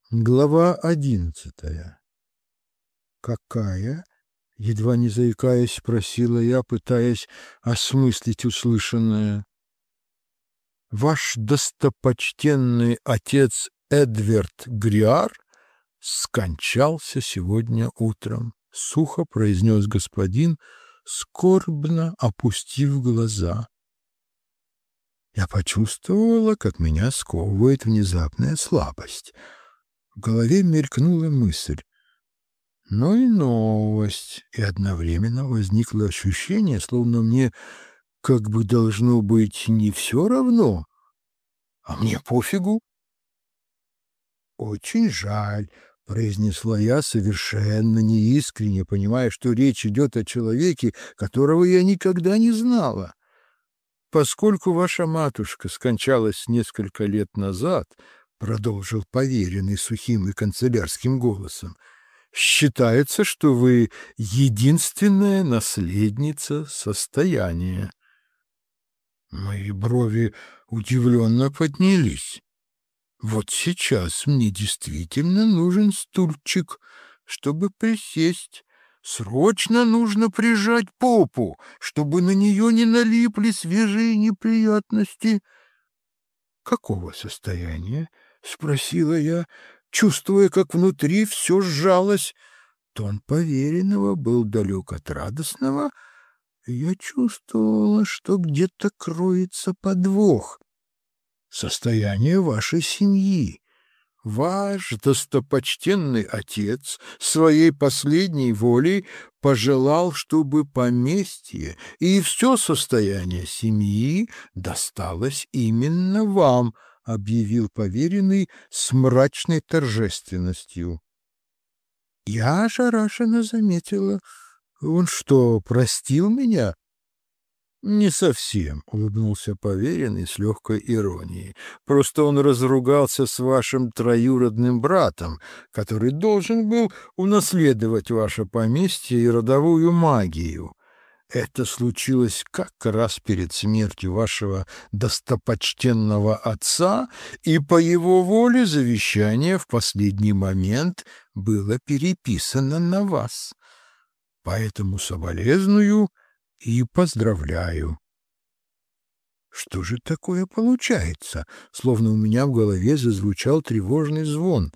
Глава 11. «Какая?» — едва не заикаясь, спросила я, пытаясь осмыслить услышанное. «Ваш достопочтенный отец Эдвард Гриар скончался сегодня утром», — сухо произнес господин, скорбно опустив глаза. Я почувствовала, как меня сковывает внезапная слабость. В голове мелькнула мысль. Но и новость, и одновременно возникло ощущение, словно мне как бы должно быть не все равно, а мне пофигу. «Очень жаль», — произнесла я совершенно неискренне, понимая, что речь идет о человеке, которого я никогда не знала. «Поскольку ваша матушка скончалась несколько лет назад», — продолжил поверенный сухим и канцелярским голосом, «считается, что вы единственная наследница состояния». Мои брови удивленно поднялись. Вот сейчас мне действительно нужен стульчик, чтобы присесть. Срочно нужно прижать попу, чтобы на нее не налипли свежие неприятности. «Какого состояния?» — спросила я, чувствуя, как внутри все сжалось. Тон поверенного был далек от радостного, и я чувствовала, что где-то кроется подвох. «Состояние вашей семьи. Ваш достопочтенный отец своей последней волей пожелал, чтобы поместье и все состояние семьи досталось именно вам», — объявил поверенный с мрачной торжественностью. Я ошарашенно заметила. «Он что, простил меня?» «Не совсем», — улыбнулся поверенный с легкой иронией. «Просто он разругался с вашим троюродным братом, который должен был унаследовать ваше поместье и родовую магию. Это случилось как раз перед смертью вашего достопочтенного отца, и по его воле завещание в последний момент было переписано на вас. Поэтому соболезную и поздравляю». Что же такое получается? Словно у меня в голове зазвучал тревожный звон.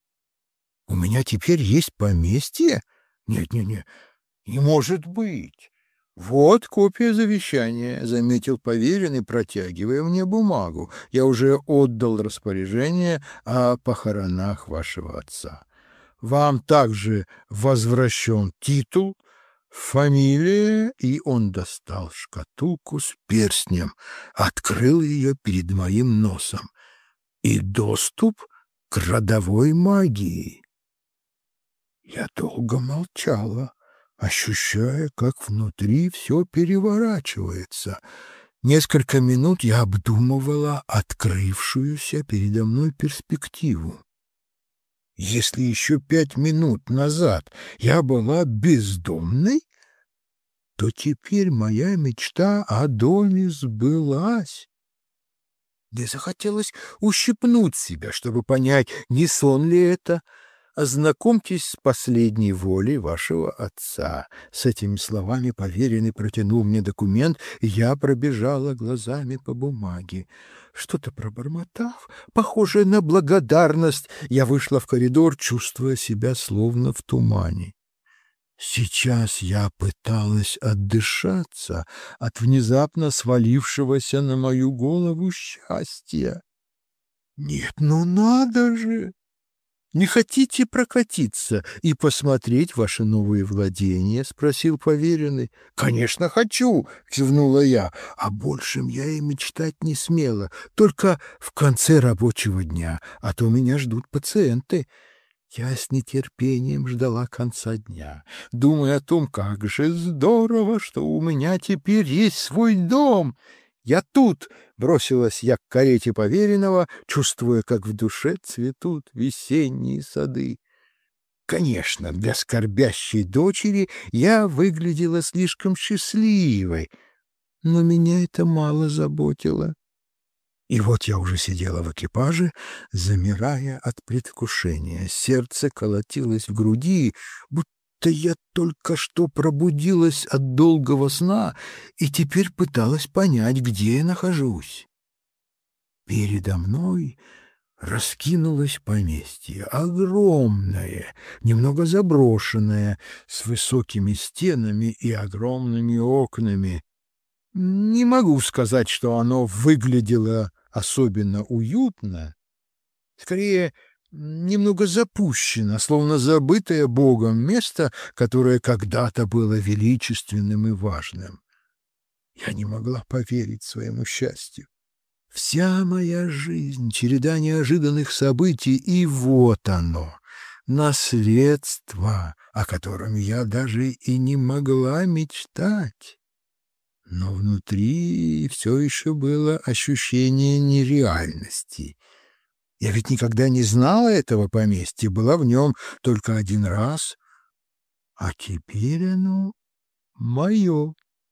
У меня теперь есть поместье? Нет, не может быть. Вот копия завещания, — заметил поверенный, протягивая мне бумагу. Я уже отдал распоряжение о похоронах вашего отца. Вам также возвращен титул, фамилия, и он достал шкатулку с перстнем, открыл ее перед моим носом, и доступ к родовой магии. Я долго молчала, ощущая, как внутри все переворачивается. Несколько минут я обдумывала открывшуюся передо мной перспективу. Если еще 5 минут назад я была бездомной, то теперь моя мечта о доме сбылась. Мне захотелось ущипнуть себя, чтобы понять, не сон ли это. «Ознакомьтесь с последней волей вашего отца». С этими словами поверенный протянул мне документ, и я пробежала глазами по бумаге. Что-то пробормотав, похожее на благодарность, я вышла в коридор, чувствуя себя словно в тумане. Сейчас я пыталась отдышаться от внезапно свалившегося на мою голову счастья. «Нет, ну надо же! Не хотите прокатиться и посмотреть ваши новые владения?» — спросил поверенный. «Конечно, хочу!» — кивнула я. «О большем я и мечтать не смела, только в конце рабочего дня, а то меня ждут пациенты». Я с нетерпением ждала конца дня, думая о том, как же здорово, что у меня теперь есть свой дом. «Я тут!» — бросилась я к карете поверенного, чувствуя, как в душе цветут весенние сады. Конечно, для скорбящей дочери я выглядела слишком счастливой, но меня это мало заботило. И вот я уже сидела в экипаже, замирая от предвкушения. Сердце колотилось в груди, будто я только что пробудилась от долгого сна и теперь пыталась понять, где я нахожусь. Передо мной раскинулось поместье, огромное, немного заброшенное, с высокими стенами и огромными окнами. Не могу сказать, что оно выглядело особенно уютно, скорее, немного запущено, словно забытое Богом место, которое когда-то было величественным и важным. Я не могла поверить своему счастью. Вся моя жизнь — череда неожиданных событий, и вот оно, наследство, о котором я даже и не могла мечтать. Но внутри все еще было ощущение нереальности. Я ведь никогда не знала этого поместья, была в нем только один раз, а теперь оно мое.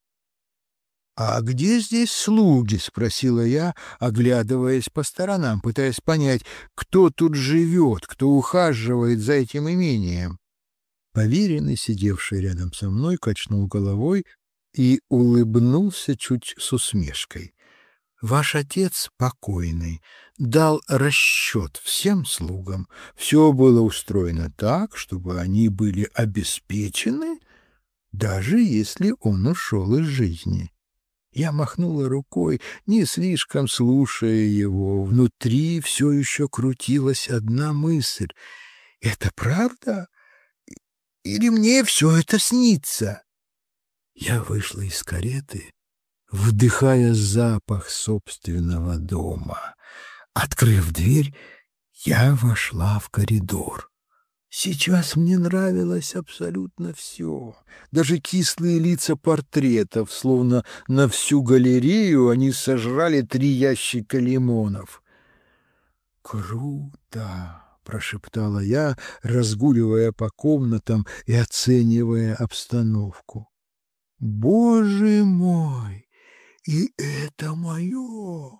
«А где здесь слуги?» — спросила я, оглядываясь по сторонам, пытаясь понять, кто тут живет, кто ухаживает за этим имением. Поверенный, сидевший рядом со мной, качнул головой и улыбнулся чуть с усмешкой. «Ваш отец покойный дал расчет всем слугам. Все было устроено так, чтобы они были обеспечены, даже если он ушел из жизни». Я махнула рукой, не слишком слушая его. Внутри все еще крутилась одна мысль. «Это правда? Или мне все это снится?» Я вышла из кареты, вдыхая запах собственного дома. Открыв дверь, я вошла в коридор. Сейчас мне нравилось абсолютно все. Даже кислые лица портретов, словно на всю галерею они сожрали 3 ящика лимонов. «Круто!» — прошептала я, разгуливая по комнатам и оценивая обстановку. «Боже мой! И это мое!»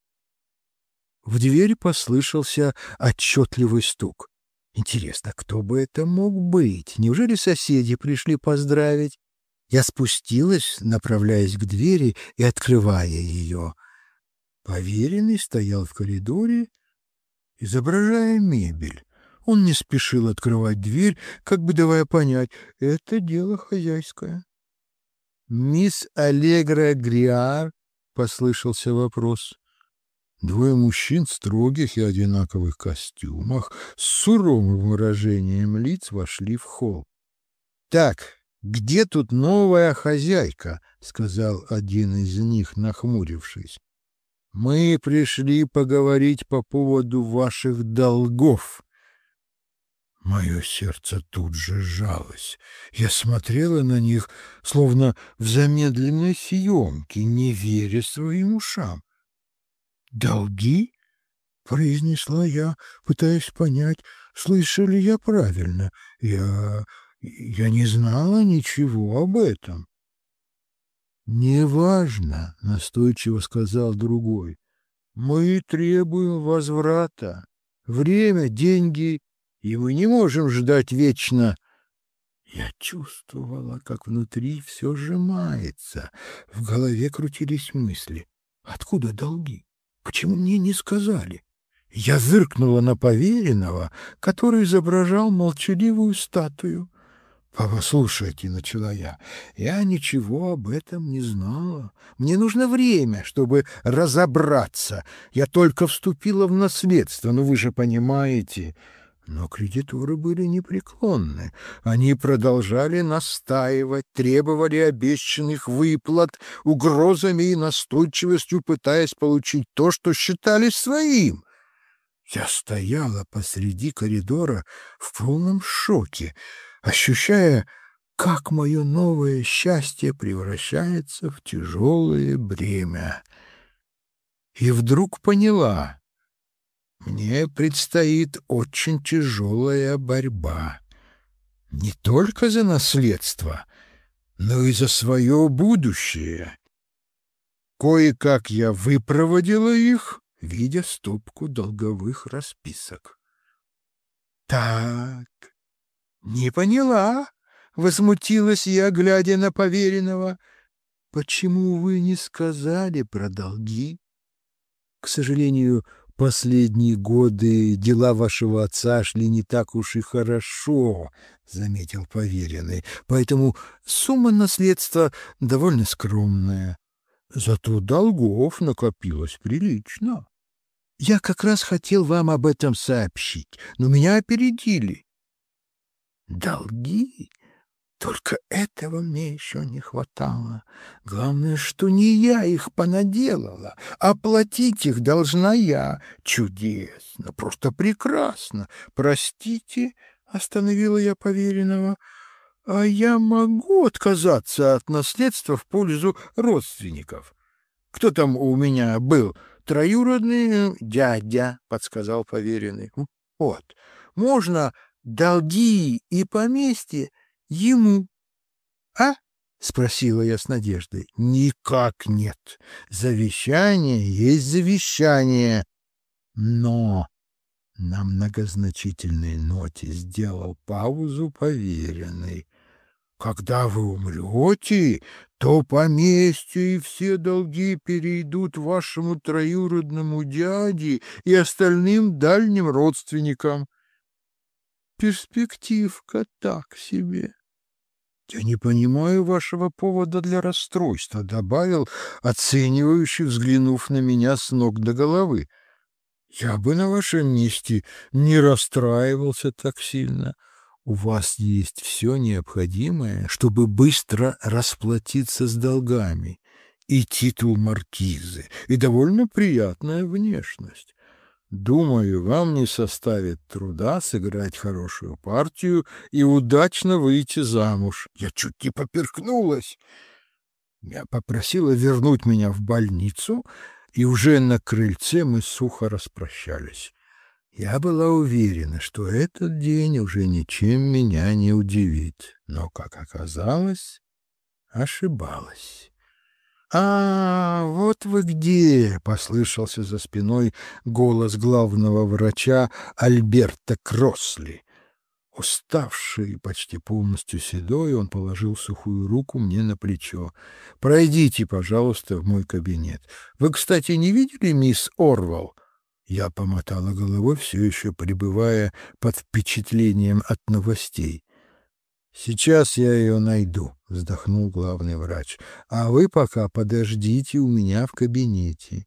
В дверь послышался отчетливый стук. Интересно, кто бы это мог быть? Неужели соседи пришли поздравить? Я спустилась, направляясь к двери и открывая ее. Поверенный стоял в коридоре, изображая мебель. Он не спешил открывать дверь, как бы давая понять, это дело хозяйское. «Мисс Аллегра Гриар?» — послышался вопрос. 2 мужчин в строгих и одинаковых костюмах с суровым выражением лиц вошли в холл. «Так, где тут новая хозяйка?» — сказал один из них, нахмурившись. «Мы пришли поговорить по поводу ваших долгов». Мое сердце тут же сжалось. Я смотрела на них, словно в замедленной съемке, не веря своим ушам. «Долги?» — произнесла я, пытаясь понять, слышу ли я правильно. Я не знала ничего об этом. «Неважно», — настойчиво сказал другой. «Мы требуем возврата. Время, деньги, и мы не можем ждать вечно». Я чувствовала, как внутри все сжимается. В голове крутились мысли. «Откуда долги? Почему мне не сказали?» Я зыркнула на поверенного, который изображал молчаливую статую. «Послушайте», — начала я ничего об этом не знала. Мне нужно время, чтобы разобраться. Я только вступила в наследство, но вы же понимаете». Но кредиторы были непреклонны. Они продолжали настаивать, требовали обещанных выплат, угрозами и настойчивостью пытаясь получить то, что считали своим. Я стояла посреди коридора в полном шоке, ощущая, как мое новое счастье превращается в тяжелое бремя. И вдруг поняла, мне предстоит очень тяжелая борьба. Не только за наследство, но и за свое будущее. Кое-как я выпроводила их, видя стопку долговых расписок. — Так, не поняла, — возмутилась я, глядя на поверенного. — Почему вы не сказали про долги? — К сожалению, последние годы дела вашего отца шли не так уж и хорошо, — заметил поверенный, — поэтому сумма наследства довольно скромная. Зато долгов накопилось прилично. Я как раз хотел вам об этом сообщить, но меня опередили. Долги? Только этого мне еще не хватало. Главное, что не я их понаделала, а платить их должна я. Чудесно, просто прекрасно. Простите, — остановила я поверенного, — а я могу отказаться от наследства в пользу родственников? Кто там у меня был? Троюродный дядя, — подсказал поверенный. Вот, можно долги и поместье ему. — А? — спросила я с надеждой. — Никак нет. Завещание есть завещание. Но на многозначительной ноте сделал паузу поверенный. Когда вы умрете, то поместье и все долги перейдут вашему троюродному дяде и остальным дальним родственникам. Перспективка так себе. Я не понимаю вашего повода для расстройства, — добавил, оценивающий, взглянув на меня с ног до головы. Я бы на вашем месте не расстраивался так сильно. У вас есть все необходимое, чтобы быстро расплатиться с долгами. И титул маркизы, и довольно приятная внешность. Думаю, вам не составит труда сыграть хорошую партию и удачно выйти замуж. Я чуть не поперхнулась. Я попросила вернуть меня в больницу, и уже на крыльце мы сухо распрощались. Я была уверена, что этот день уже ничем меня не удивит, но, как оказалось, ошибалась. «А, вот вы где!» — послышался за спиной голос главного врача Альберта Кроссли. Уставший и почти полностью седой, он положил сухую руку мне на плечо. «Пройдите, пожалуйста, в мой кабинет. Вы, кстати, не видели мисс Орвал?» Я помотала головой, все еще пребывая под впечатлением от новостей. «Сейчас я ее найду», — вздохнул главный врач. «А вы пока подождите у меня в кабинете».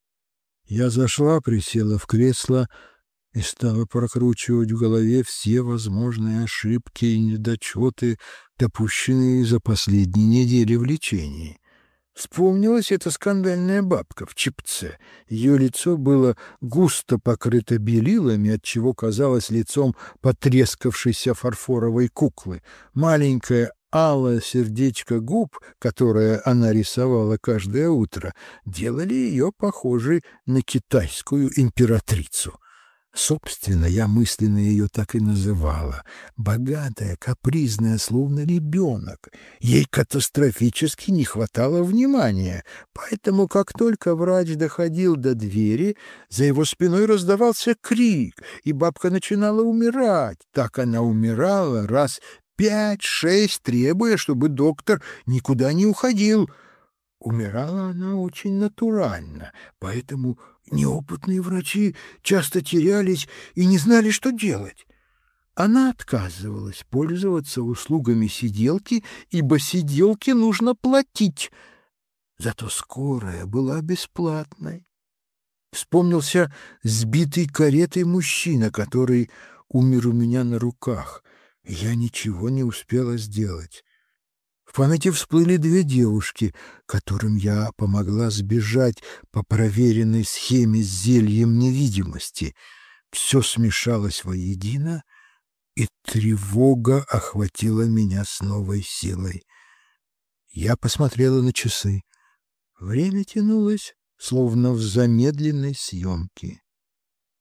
Я зашла, присела в кресло и стала прокручивать в голове все возможные ошибки и недочеты, допущенные за последние недели в лечении. Вспомнилась эта скандальная бабка в чепце. Ее лицо было густо покрыто белилами, отчего казалось лицом потрескавшейся фарфоровой куклы. Маленькое алое сердечко губ, которое она рисовала каждое утро, делали ее похожей на китайскую императрицу. Собственно, я мысленно ее так и называла. Богатая, капризная, словно ребенок. Ей катастрофически не хватало внимания, поэтому, как только врач доходил до двери, за его спиной раздавался крик, и бабка начинала умирать. Так она умирала раз 5-6, требуя, чтобы доктор никуда не уходил. Умирала она очень натурально, поэтому неопытные врачи часто терялись и не знали, что делать. Она отказывалась пользоваться услугами сиделки, ибо сиделке нужно платить. Зато скорая была бесплатной. Вспомнился сбитый каретой мужчина, который умер у меня на руках. Я ничего не успела сделать. В памяти всплыли две девушки, которым я помогла сбежать по проверенной схеме с зельем невидимости. Все смешалось воедино, и тревога охватила меня с новой силой. Я посмотрела на часы. Время тянулось, словно в замедленной съемке. В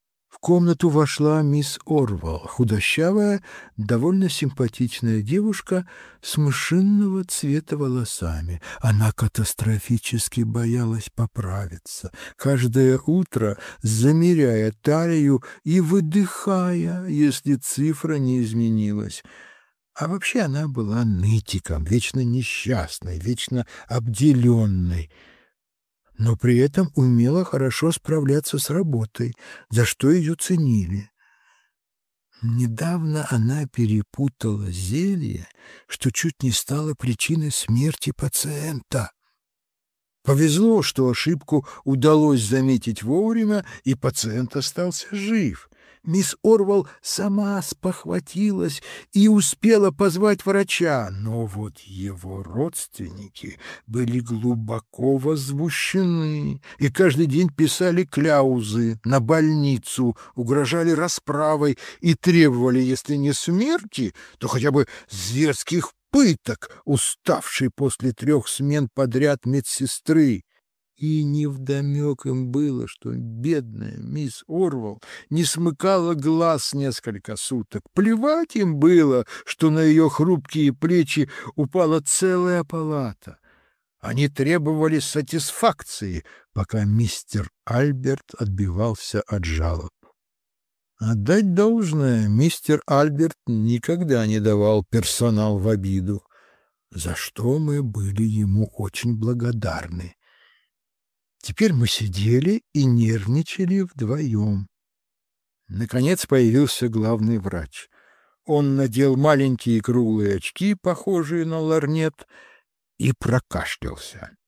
комнату вошла мисс Орвал, худощавая, довольно симпатичная девушка с мышиного цвета волосами. Она катастрофически боялась поправиться, каждое утро замеряя талию и выдыхая, если цифра не изменилась. А вообще она была нытиком, вечно несчастной, вечно обделенной, но при этом умела хорошо справляться с работой, за что ее ценили. Недавно она перепутала зелье, что чуть не стало причиной смерти пациента. Повезло, что ошибку удалось заметить вовремя, и пациент остался жив. Мисс Орвал сама спохватилась и успела позвать врача, но вот его родственники были глубоко возмущены и каждый день писали кляузы на больницу, угрожали расправой и требовали, если не смерти, то хотя бы зверских пыток, уставшей после 3 смен подряд медсестры. И невдомек им было, что бедная мисс Орвал не смыкала глаз несколько суток. Плевать им было, что на ее хрупкие плечи упала целая палата. Они требовали сатисфакции, пока мистер Альберт отбивался от жалоб. Отдать должное, мистер Альберт никогда не давал персонал в обиду, за что мы были ему очень благодарны. Теперь мы сидели и нервничали вдвоем. Наконец появился главный врач. Он надел маленькие круглые очки, похожие на лорнет, и прокашлялся.